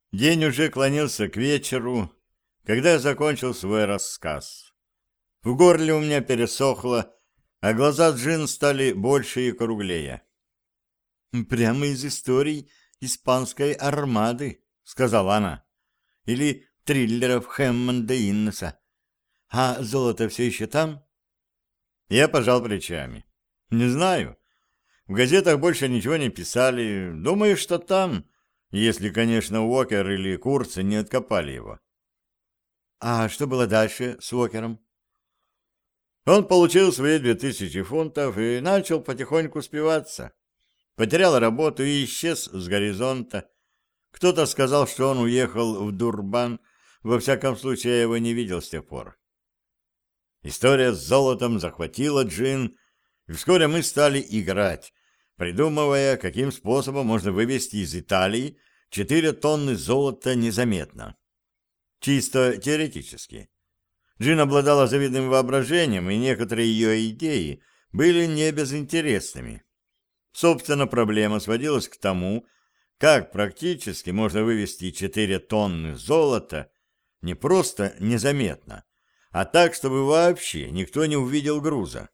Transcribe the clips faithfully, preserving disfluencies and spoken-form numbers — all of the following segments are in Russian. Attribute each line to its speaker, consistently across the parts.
Speaker 1: День уже клонился к вечеру, когда я закончил свой рассказ. В горле у меня пересохло, а глаза Джин стали больше и круглее. «Прямо из историй испанской армады», — сказала она, — «или триллеров Хэммонда Иннеса. А золото все еще там?» Я пожал плечами. «Не знаю. В газетах больше ничего не писали. Думаю, что там, если, конечно, Уокер или Курцы не откопали его». «А что было дальше с Уокером?» Он получил свои две тысячи фунтов и начал потихоньку спиваться. Потерял работу и исчез с горизонта. Кто-то сказал, что он уехал в Дурбан. Во всяком случае, я его не видел с тех пор. История с золотом захватила Джин, и вскоре мы стали играть, придумывая, каким способом можно вывести из Италии четыре тонны золота незаметно. Чисто теоретически. Джин обладала завидным воображением, и некоторые ее идеи были не безинтересными. Собственно, проблема сводилась к тому, как практически можно вывести четыре тонны золота не просто незаметно, а так, чтобы вообще никто не увидел груза.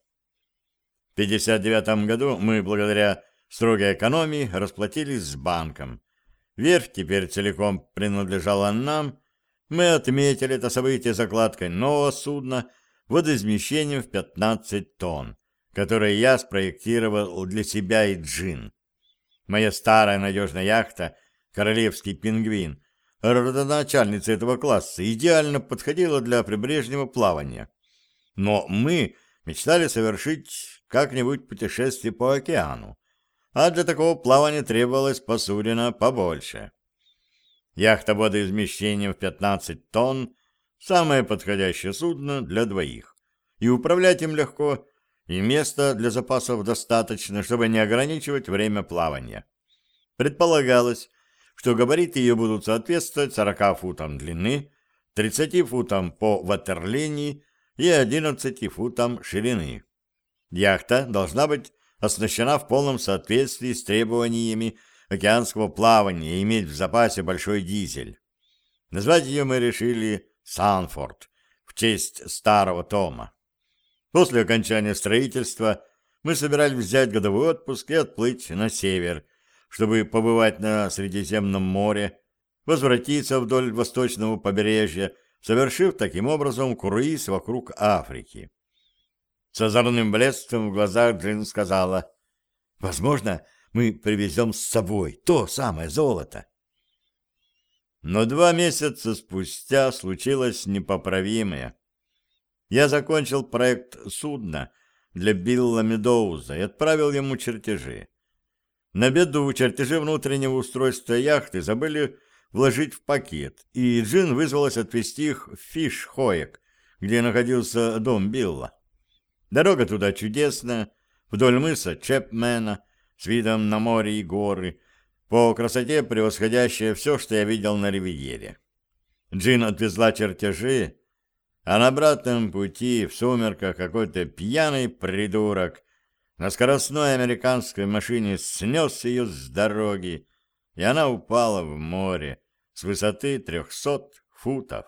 Speaker 1: В пятьдесят девятом году мы, благодаря строгой экономии, расплатились с банком. Верфь теперь целиком принадлежала нам. Мы отметили это событие закладкой нового судна водоизмещением в пятнадцать тонн, которое я спроектировал для себя и Джин. Моя старая надежная яхта «Королевский пингвин», родоначальница этого класса, идеально подходила для прибрежного плавания. Но мы мечтали совершить как-нибудь путешествие по океану, а для такого плавания требовалась посудина побольше. Яхта водоизмещением в пятнадцать тонн – самое подходящее судно для двоих, и управлять им легко, и места для запасов достаточно, чтобы не ограничивать время плавания. Предполагалось, что габариты ее будут соответствовать сорока футам длины, тридцати футам по ватерлинии и одиннадцати футам ширины. Яхта должна быть оснащена в полном соответствии с требованиями океанского плавания и иметь в запасе большой дизель. Назвать ее мы решили «Санфорд» в честь старого Тома. После окончания строительства мы собирались взять годовой отпуск и отплыть на север, чтобы побывать на Средиземном море, возвратиться вдоль восточного побережья, совершив таким образом круиз вокруг Африки. С озорным блеском в глазах Джин сказала: «Возможно, мы привезем с собой то самое золото». Но два месяца спустя случилось непоправимое. Я закончил проект судна для Билла Медоуза и отправил ему чертежи. На беду чертежи внутреннего устройства яхты забыли вложить в пакет, и Джин вызвалась отвезти их в Фиш-Хоек, где находился дом Билла. Дорога туда чудесная, вдоль мыса Чепмена, с видом на море и горы, по красоте превосходящая все, что я видел на Ривьере. Джин отвезла чертежи, а на обратном пути в сумерках какой-то пьяный придурок на скоростной американской машине снес ее с дороги, и она упала в море с высоты трехсот футов.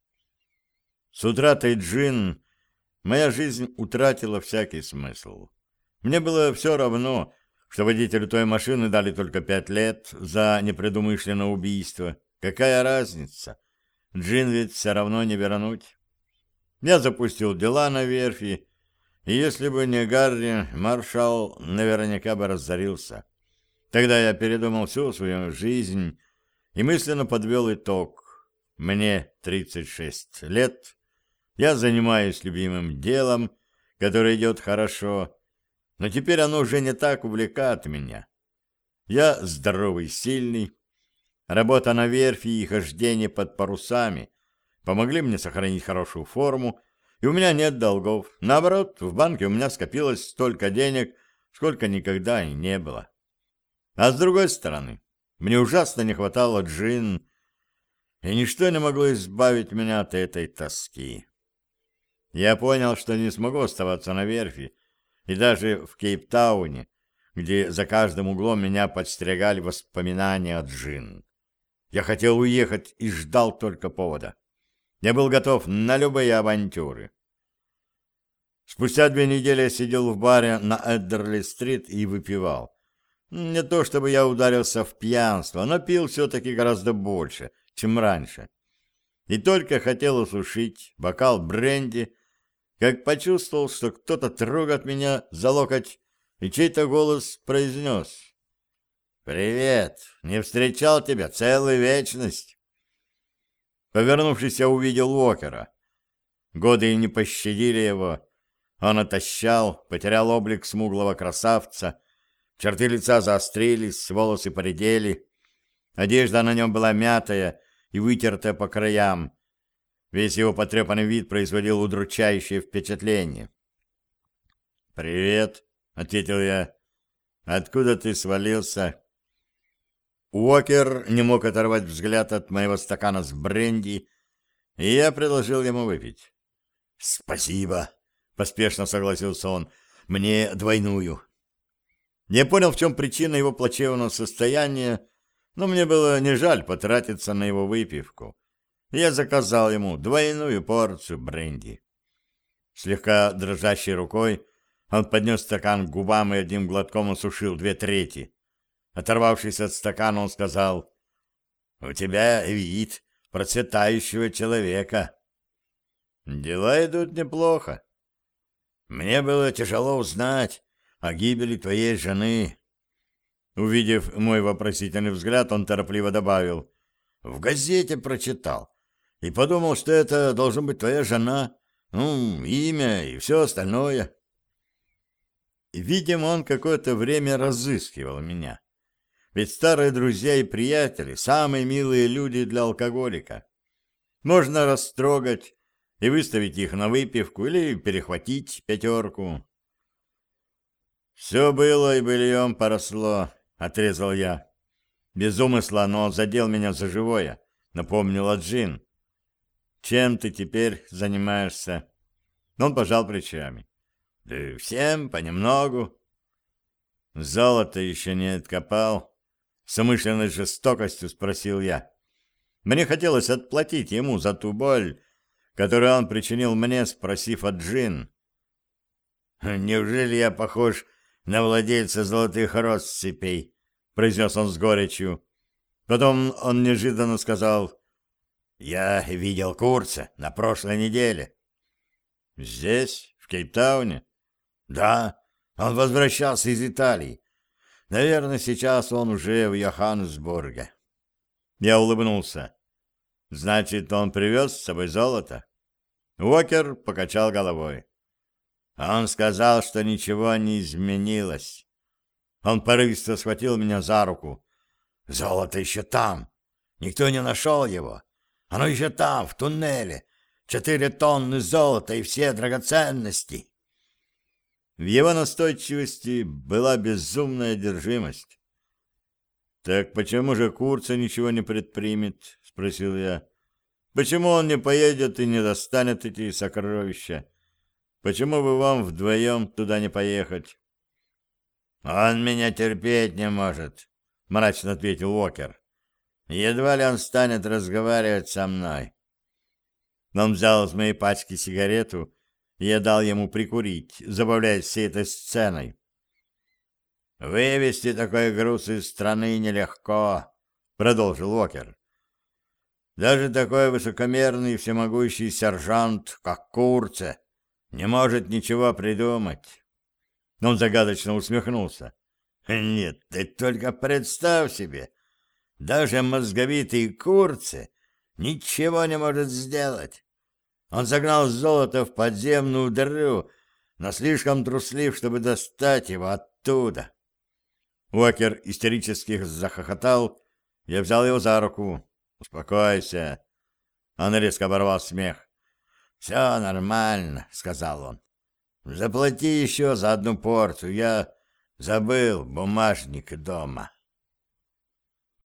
Speaker 1: С утратой Джин моя жизнь утратила всякий смысл. Мне было все равно, что водителю той машины дали только пять лет за непредумышленное убийство. Какая разница? Джин ведь все равно не вернуть. Я запустил дела на верфи, и если бы не Гарри, маршал наверняка бы разорился. Тогда я передумал всю свою жизнь и мысленно подвел итог. Мне тридцать шесть лет, я занимаюсь любимым делом, которое идет хорошо, но теперь оно уже не так увлекает меня. Я здоровый, сильный. Работа на верфи и хождение под парусами помогли мне сохранить хорошую форму, и у меня нет долгов. Наоборот, в банке у меня скопилось столько денег, сколько никогда и не было. А с другой стороны, мне ужасно не хватало Джин, и ничто не могло избавить меня от этой тоски. Я понял, что не смогу оставаться на верфи, и даже в Кейптауне, где за каждым углом меня подстерегали воспоминания о Джин. Я хотел уехать и ждал только повода. Я был готов на любые авантюры. Спустя две недели я сидел в баре на Эддерли-стрит и выпивал. Не то чтобы я ударился в пьянство, но пил все-таки гораздо больше, чем раньше. И только хотел осушить бокал бренди, как почувствовал, что кто-то трогает меня за локоть, и чей-то голос произнес: «Привет! Не встречал тебя целую вечность!» Повернувшись, я увидел Уокера. Годы не пощадили его. Он отощал, потерял облик смуглого красавца, черты лица заострились, волосы поредели, одежда на нем была мятая и вытертая по краям. Весь его потрепанный вид производил удручающее впечатление. «Привет», — ответил я. «Откуда ты свалился?» Уокер не мог оторвать взгляд от моего стакана с бренди, и я предложил ему выпить. «Спасибо», — поспешно согласился он, — «мне двойную». Я понял, в чем причина его плачевного состояния, но мне было не жаль потратиться на его выпивку. Я заказал ему двойную порцию бренди. Слегка дрожащей рукой он поднес стакан к губам и одним глотком осушил две трети. Оторвавшись от стакана, он сказал: «У тебя вид процветающего человека». «Дела идут неплохо. Мне было тяжело узнать о гибели твоей жены». Увидев мой вопросительный взгляд, он торопливо добавил: «В газете прочитал и подумал, что это должна быть твоя жена, ну, имя и все остальное». Видимо, он какое-то время разыскивал меня. Ведь старые друзья и приятели — самые милые люди для алкоголика. Можно растрогать и выставить их на выпивку или перехватить пятерку. «Все было и быльем поросло», — отрезал я. Без умысла, но задел меня за живое, напомнила Джин. «Чем ты теперь занимаешься?» Он пожал плечами. «Да всем понемногу». «Золото еще не откопал?» С умышленной жестокостью спросил я. Мне хотелось отплатить ему за ту боль, которую он причинил мне, спросив от Джин. «Неужели я похож на владельца золотых россыпей?» — произнес он с горечью. Потом он неожиданно сказал: «Я видел Курца на прошлой неделе». «Здесь, в Кейптауне?» «Да, он возвращался из Италии. Наверное, сейчас он уже в Йоханнесбурге». Я улыбнулся. «Значит, он привез с собой золото?» Уокер покачал головой. Он сказал, что ничего не изменилось. Он порывисто схватил меня за руку. «Золото еще там. Никто не нашел его. Оно еще там, в туннеле. Четыре тонны золота и все драгоценности». В его настойчивости была безумная одержимость. «Так почему же Курца ничего не предпримет?» — спросил я. «Почему он не поедет и не достанет эти сокровища? Почему бы вам вдвоем туда не поехать?» «Он меня терпеть не может», — мрачно ответил Уокер. «Едва ли он станет разговаривать со мной». Он взял из моей пачки сигарету, и я дал ему прикурить, забавляясь всей этой сценой. «Вывести такой груз из страны нелегко», — продолжил Уокер. «Даже такой высокомерный и всемогущий сержант, как Курце, не может ничего придумать». Он загадочно усмехнулся. «Нет, ты только представь себе, даже мозговитый Курце ничего не может сделать. Он загнал золото в подземную дыру, но слишком труслив, чтобы достать его оттуда». Уокер истерически захохотал. Я взял его за руку. «Успокойся». Он резко оборвал смех. «Все нормально», — сказал он. «Заплати еще за одну порцию. Я забыл бумажник дома».